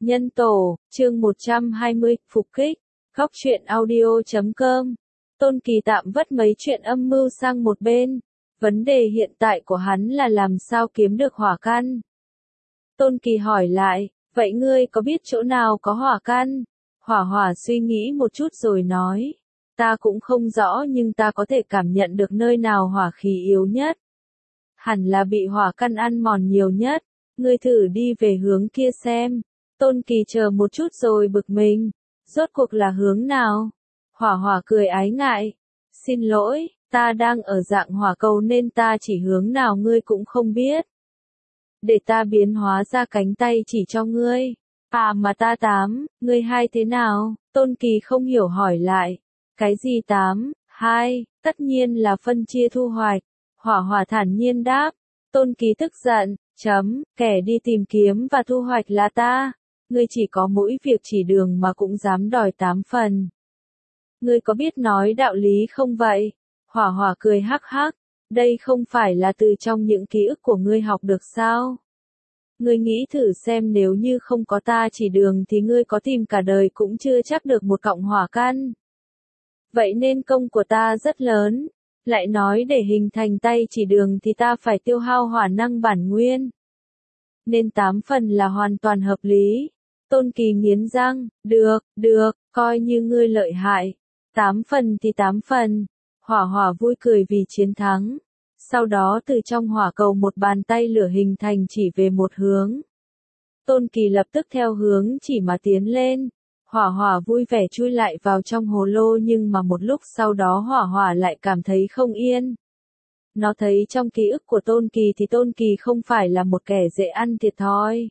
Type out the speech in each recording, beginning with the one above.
Nhân tổ, chương 120, phục kích, góc truyện audio.com. Tôn Kỳ tạm vất mấy chuyện âm mưu sang một bên. Vấn đề hiện tại của hắn là làm sao kiếm được hỏa căn. Tôn Kỳ hỏi lại, vậy ngươi có biết chỗ nào có hỏa căn? Hỏa Hỏa suy nghĩ một chút rồi nói, ta cũng không rõ nhưng ta có thể cảm nhận được nơi nào hỏa khí yếu nhất. Hẳn là bị hỏa căn ăn mòn nhiều nhất, ngươi thử đi về hướng kia xem. Tôn Kỳ chờ một chút rồi bực mình, rốt cuộc là hướng nào? Hỏa Hỏa cười ái ngại, xin lỗi, ta đang ở dạng hỏa cầu nên ta chỉ hướng nào ngươi cũng không biết. Để ta biến hóa ra cánh tay chỉ cho ngươi. À mà ta 8, ngươi 2 thế nào? Tôn Kỳ không hiểu hỏi lại. Cái gì 8, 2, tất nhiên là phân chia thu hoạch. Hỏa Hỏa thản nhiên đáp. Tôn Kỳ tức giận, kẻ đi tìm kiếm và thu hoạch là ta. Ngươi chỉ có mỗi việc chỉ đường mà cũng dám đòi 8 phần. Ngươi có biết nói đạo lý không vậy? Hỏa Hỏa cười hắc hắc. Đây không phải là từ trong những ký ức của ngươi học được sao? Ngươi nghĩ thử xem nếu như không có ta chỉ đường thì ngươi có tìm cả đời cũng chưa chắc được một cọng hỏa căn. Vậy nên công của ta rất lớn. Lại nói để hình thành tay chỉ đường thì ta phải tiêu hao hỏa năng bản nguyên. Nên 8 phần là hoàn toàn hợp lý. Tôn Kỳ nghiến răng, được, coi như ngươi lợi hại. 8 phần thì 8 phần. Hỏa Hỏa vui cười vì chiến thắng. Sau đó từ trong hỏa cầu một bàn tay lửa hình thành chỉ về một hướng. Tôn Kỳ lập tức theo hướng chỉ mà tiến lên. Hỏa Hỏa vui vẻ chui lại vào trong hồ lô nhưng mà một lúc sau đó Hỏa Hỏa lại cảm thấy không yên. Nó thấy trong ký ức của Tôn Kỳ thì Tôn Kỳ không phải là một kẻ dễ ăn thiệt thòi.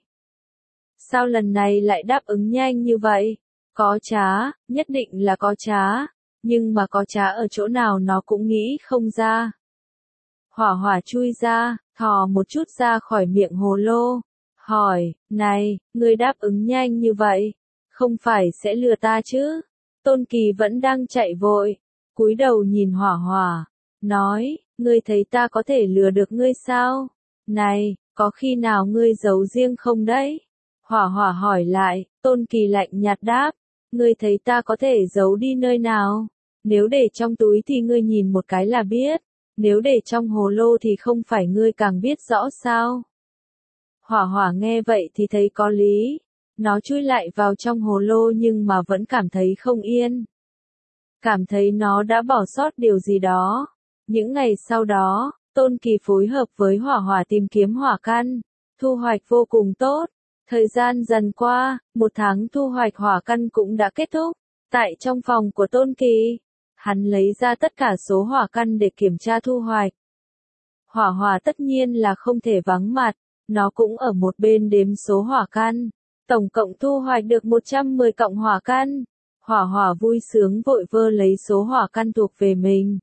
Sao lần này lại đáp ứng nhanh như vậy? Có trá, nhất định là có trá. Nhưng mà có trá ở chỗ nào nó cũng nghĩ không ra. Hỏa Hỏa chui ra, thò một chút ra khỏi miệng hồ lô. Hỏi, này, ngươi đáp ứng nhanh như vậy, không phải sẽ lừa ta chứ? Tôn Kỳ vẫn đang chạy vội, cúi đầu nhìn Hỏa Hỏa, nói, ngươi thấy ta có thể lừa được ngươi sao? Này, có khi nào ngươi giấu riêng không đấy? Hỏa Hỏa hỏi lại, Tôn Kỳ lạnh nhạt đáp, ngươi thấy ta có thể giấu đi nơi nào? Nếu để trong túi thì ngươi nhìn một cái là biết. Nếu để trong hồ lô thì không phải ngươi càng biết rõ sao? Hỏa Hỏa nghe vậy thì thấy có lý. Nó chui lại vào trong hồ lô nhưng mà vẫn cảm thấy không yên. Cảm thấy nó đã bỏ sót điều gì đó. Những ngày sau đó, Tôn Kỳ phối hợp với Hỏa Hỏa tìm kiếm hỏa căn. Thu hoạch vô cùng tốt. Thời gian dần qua, 1 tháng thu hoạch hỏa căn cũng đã kết thúc. Tại trong phòng của Tôn Kỳ, hắn lấy ra tất cả số hỏa căn để kiểm tra thu hoạch. Hỏa Hỏa tất nhiên là không thể vắng mặt, nó cũng ở một bên đếm số hỏa căn. Tổng cộng thu hoạch được 110 cọng hỏa căn. Hỏa Hỏa vui sướng vội vơ lấy số hỏa căn thuộc về mình.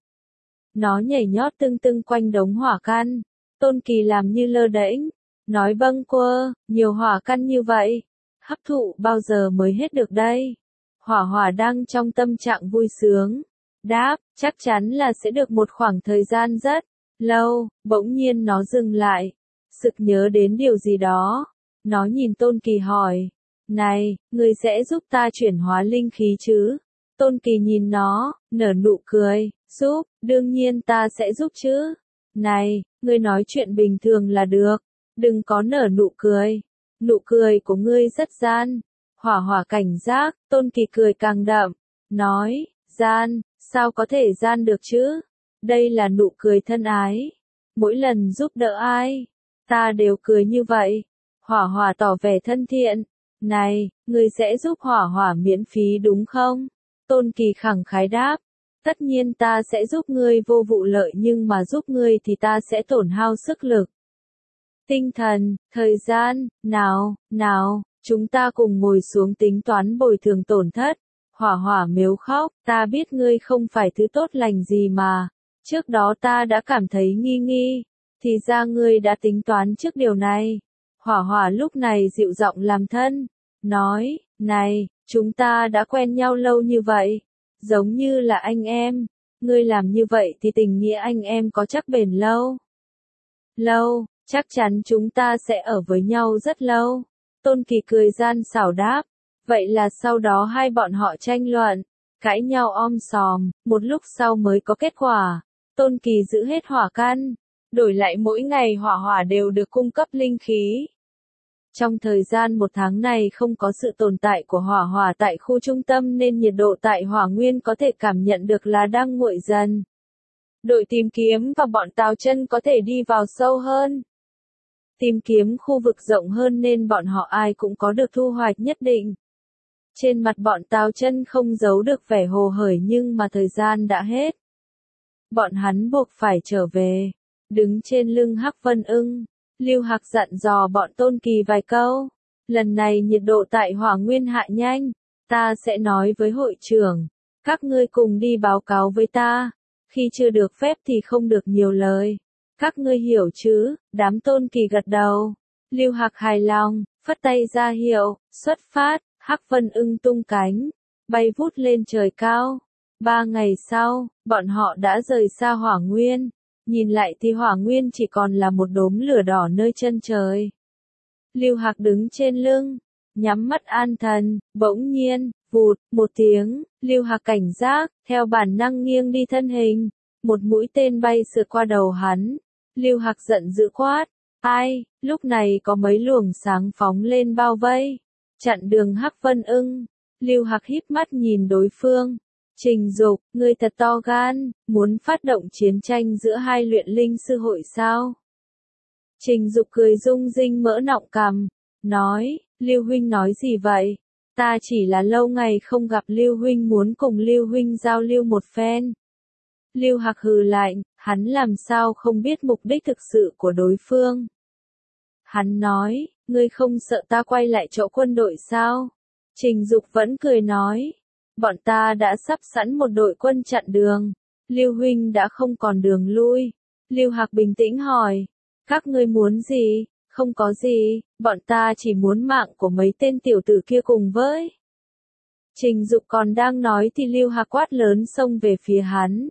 Nó nhảy nhót tưng tưng quanh đống hỏa căn. Tôn Kỳ làm như lơ đễnh, nói bâng quơ, nhiều hỏa căn như vậy, hấp thụ bao giờ mới hết được đây? Hỏa Hỏa đang trong tâm trạng vui sướng. Đáp, chắc chắn là sẽ được một khoảng thời gian rất lâu. Bỗng nhiên nó dừng lại, sực nhớ đến điều gì đó. Nó nhìn Tôn Kỳ hỏi, này, ngươi sẽ giúp ta chuyển hóa linh khí chứ? Tôn Kỳ nhìn nó, nở nụ cười, giúp, đương nhiên ta sẽ giúp chứ. Này, ngươi nói chuyện bình thường là được, đừng có nở nụ cười. Nụ cười của ngươi rất gian. Hỏa Hỏa cảnh giác, Tôn Kỳ cười càng đậm, nói, gian, sao có thể gian được chứ? Đây là nụ cười thân ái. Mỗi lần giúp đỡ ai, ta đều cười như vậy. Hỏa Hỏa tỏ vẻ thân thiện. Này, ngươi sẽ giúp Hỏa Hỏa miễn phí đúng không? Tôn Kỳ khẳng khái đáp. Tất nhiên ta sẽ giúp ngươi vô vụ lợi nhưng mà giúp ngươi thì ta sẽ tổn hao sức lực. Tinh thần, thời gian, nào, chúng ta cùng ngồi xuống tính toán bồi thường tổn thất. Hỏa Hỏa mếu khóc, ta biết ngươi không phải thứ tốt lành gì mà. Trước đó ta đã cảm thấy nghi, thì ra ngươi đã tính toán trước điều này. Hỏa Hỏa lúc này dịu giọng làm thân, nói, này, chúng ta đã quen nhau lâu như vậy, giống như là anh em. Ngươi làm như vậy thì tình nghĩa anh em có chắc bền lâu. Chắc chắn chúng ta sẽ ở với nhau rất lâu. Tôn Kỳ cười gian xảo đáp. Vậy là sau đó hai bọn họ tranh luận, cãi nhau om sòm, một lúc sau mới có kết quả. Tôn Kỳ giữ hết hỏa căn, đổi lại mỗi ngày hỏa hỏa đều được cung cấp linh khí. Trong thời gian 1 tháng này không có sự tồn tại của hỏa hỏa tại khu trung tâm nên nhiệt độ tại hỏa nguyên có thể cảm nhận được là đang nguội dần. Đội tìm kiếm và bọn Tào Chân có thể đi vào sâu hơn. Tìm kiếm khu vực rộng hơn nên bọn họ ai cũng có được thu hoạch nhất định. Trên mặt bọn Tào Chân không giấu được vẻ hồ hởi nhưng mà thời gian đã hết. Bọn hắn buộc phải trở về. Đứng trên lưng Hắc Vân Ưng, Lưu Hạc dặn dò bọn Tôn Kỳ vài câu. Lần này nhiệt độ tại hỏa nguyên hạ nhanh, ta sẽ nói với hội trưởng. Các ngươi cùng đi báo cáo với ta. Khi chưa được phép thì không được nhiều lời. Các ngươi hiểu chứ? Đám Tôn Kỳ gật đầu. Lưu Hạc hài lòng, phất tay ra hiệu, xuất phát. Hắc Vân Ưng tung cánh, bay vút lên trời cao. 3 ngày sau, bọn họ đã rời xa hỏa nguyên. Nhìn lại thì hỏa nguyên chỉ còn là một đốm lửa đỏ nơi chân trời. Lưu Hạc đứng trên lưng, nhắm mắt an thần, bỗng nhiên, vụt, một tiếng, Lưu Hạc cảnh giác, theo bản năng nghiêng đi thân hình. Một mũi tên bay sượt qua đầu hắn. Lưu Hạc giận dữ quát, ai, lúc này có mấy luồng sáng phóng lên bao vây. Chặn đường Hắc Vân Ưng. Lưu Hạc híp mắt nhìn đối phương. Trình Dục, ngươi thật to gan, muốn phát động chiến tranh giữa hai luyện linh sư hội sao? Trình Dục cười rung rinh mỡ nọng cằm, nói, Lưu huynh nói gì vậy? Ta chỉ là lâu ngày không gặp Lưu huynh muốn cùng Lưu huynh giao lưu một phen. Lưu Hạc hừ lạnh, hắn làm sao không biết mục đích thực sự của đối phương. Hắn nói, ngươi không sợ ta quay lại chỗ quân đội sao? Trình Dục vẫn cười nói, bọn ta đã sắp sẵn một đội quân chặn đường. Lưu huynh đã không còn đường lui. Lưu Hạc bình tĩnh hỏi, các ngươi muốn gì? Không có gì, bọn ta chỉ muốn mạng của mấy tên tiểu tử kia cùng với. Trình Dục còn đang nói thì Lưu Hạc quát lớn xông về phía hắn.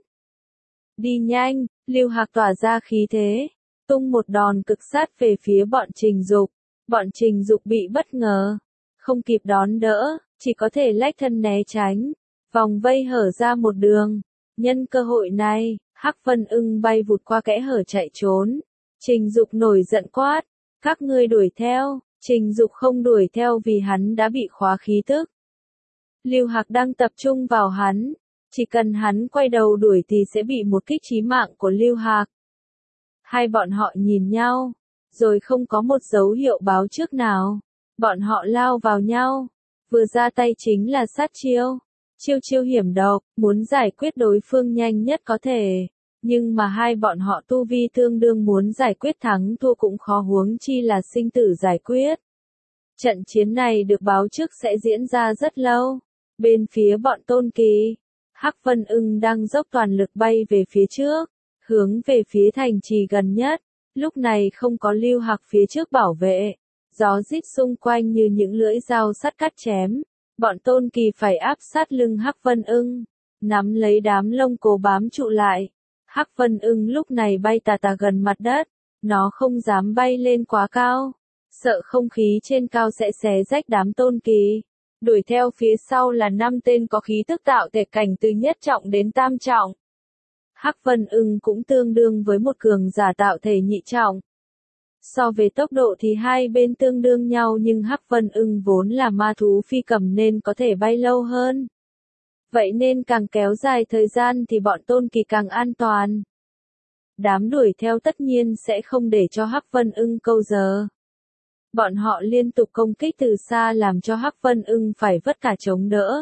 Đi nhanh, Lưu Hạc tỏa ra khí thế, tung một đòn cực sát về phía bọn Trình Dục. Bọn Trình Dục bị bất ngờ, không kịp đón đỡ, chỉ có thể lách thân né tránh. Vòng vây hở ra một đường. Nhân cơ hội này, Hắc Vân Ưng bay vụt qua kẽ hở chạy trốn. Trình Dục nổi giận quát, các ngươi đuổi theo. Trình Dục không đuổi theo vì hắn đã bị khóa khí tức. Lưu Hạc đang tập trung vào hắn, chỉ cần hắn quay đầu đuổi thì sẽ bị một kích chí mạng của Lưu Hạc. Hai bọn họ nhìn nhau, rồi không có một dấu hiệu báo trước nào. Bọn họ lao vào nhau, vừa ra tay chính là sát chiêu. Chiêu hiểm độc, muốn giải quyết đối phương nhanh nhất có thể. Nhưng mà hai bọn họ tu vi tương đương, muốn giải quyết thắng thua cũng khó, huống chi là sinh tử giải quyết. Trận chiến này được báo trước sẽ diễn ra rất lâu. Bên phía bọn Tôn Kỳ, Hắc Vân Ưng đang dốc toàn lực bay về phía trước, hướng về phía thành trì gần nhất. Lúc này không có Lưu Hạc phía trước bảo vệ. Gió rít xung quanh như những lưỡi dao sắt cắt chém. Bọn Tôn Kỳ phải áp sát lưng Hắc Vân Ưng, nắm lấy đám lông cố bám trụ lại. Hắc Vân Ưng lúc này bay tà tà gần mặt đất, nó không dám bay lên quá cao, sợ không khí trên cao sẽ xé rách đám Tôn Kỳ. Đuổi theo phía sau là 5 tên có khí tức tạo thể cảnh từ nhất trọng đến tam trọng. Hắc Vân Ưng cũng tương đương với một cường giả tạo thể nhị trọng. So về tốc độ thì hai bên tương đương nhau, nhưng Hắc Vân Ưng vốn là ma thú phi cầm nên có thể bay lâu hơn. Vậy nên càng kéo dài thời gian thì bọn Tôn Kỳ càng an toàn. Đám đuổi theo tất nhiên sẽ không để cho Hắc Vân Ưng câu giờ. Bọn họ liên tục công kích từ xa làm cho Hắc Vân Ưng phải vất cả chống đỡ.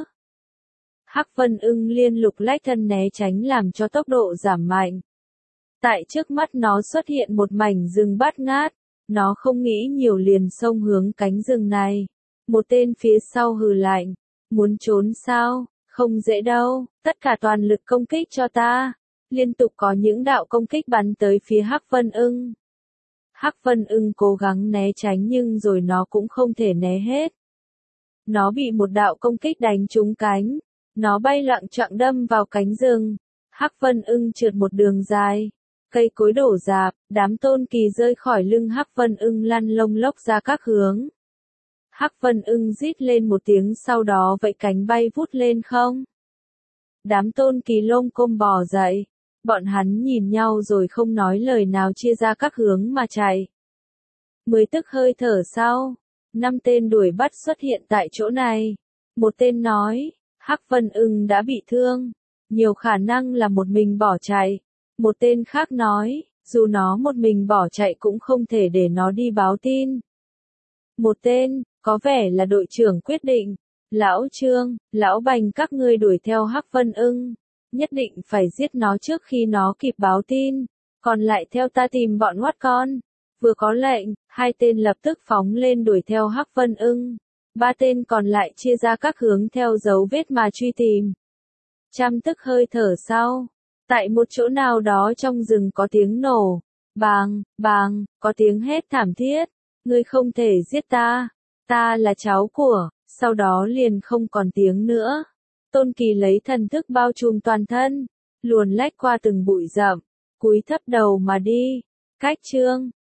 Hắc Vân Ưng liên lục lách thân né tránh làm cho tốc độ giảm mạnh. Tại trước mắt nó xuất hiện một mảnh rừng bát ngát, nó không nghĩ nhiều liền xông hướng cánh rừng này. Một tên phía sau hừ lạnh, muốn trốn sao, không dễ đâu, tất cả toàn lực công kích cho ta. Liên tục có những đạo công kích bắn tới phía Hắc Vân Ưng. Hắc Vân Ưng cố gắng né tránh nhưng rồi nó cũng không thể né hết. Nó bị một đạo công kích đánh trúng cánh, nó bay loạng choạng đâm vào cánh rừng. Hắc Vân Ưng trượt một đường dài. Cây cối đổ rạp, đám Tôn Kỳ rơi khỏi lưng Hắc Vân Ưng lăn lông lốc ra các hướng. Hắc Vân Ưng rít lên một tiếng sau đó vẫy cánh bay vút lên không. Đám Tôn Kỳ lông côm bò dậy. Bọn hắn nhìn nhau rồi không nói lời nào chia ra các hướng mà chạy. 10 tức hơi thở sau, 5 tên đuổi bắt xuất hiện tại chỗ này. Một tên nói, Hắc Vân Ưng đã bị thương, nhiều khả năng là một mình bỏ chạy. Một tên khác nói, dù nó một mình bỏ chạy cũng không thể để nó đi báo tin. Một tên, có vẻ là đội trưởng quyết định, Lão Trương, Lão Bành các ngươi đuổi theo Hắc Vân Ưng, nhất định phải giết nó trước khi nó kịp báo tin, còn lại theo ta tìm bọn ngoắt con. Vừa có lệnh, 2 tên lập tức phóng lên đuổi theo Hắc Vân Ưng. 3 tên còn lại chia ra các hướng theo dấu vết mà truy tìm. 100 tức hơi thở sau, tại một chỗ nào đó trong rừng có tiếng nổ, bàng, bàng, có tiếng hét thảm thiết, ngươi không thể giết ta, ta là cháu của, sau đó liền không còn tiếng nữa. Tôn Kỳ lấy thần thức bao trùm toàn thân, luồn lách qua từng bụi rậm, cúi thấp đầu mà đi. Cách chương